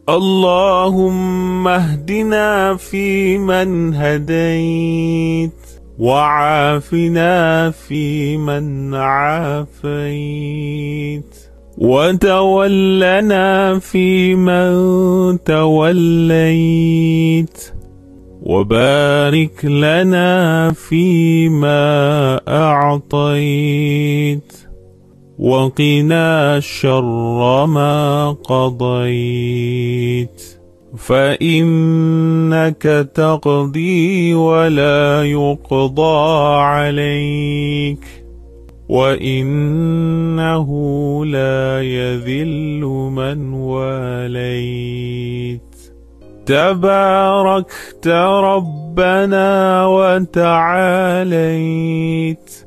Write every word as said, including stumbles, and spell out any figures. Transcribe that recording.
اللهم اهدنا فيمن هديت، وعافنا فيمن عافيت، وتولنا فيمن توليت، وبارك لنا فيما أعطيت، وقنا شر ما قضيت، فإنك تقضي ولا يقضى عليك، وإنه لا يذل من واليت. تباركت ربنا وتعاليت،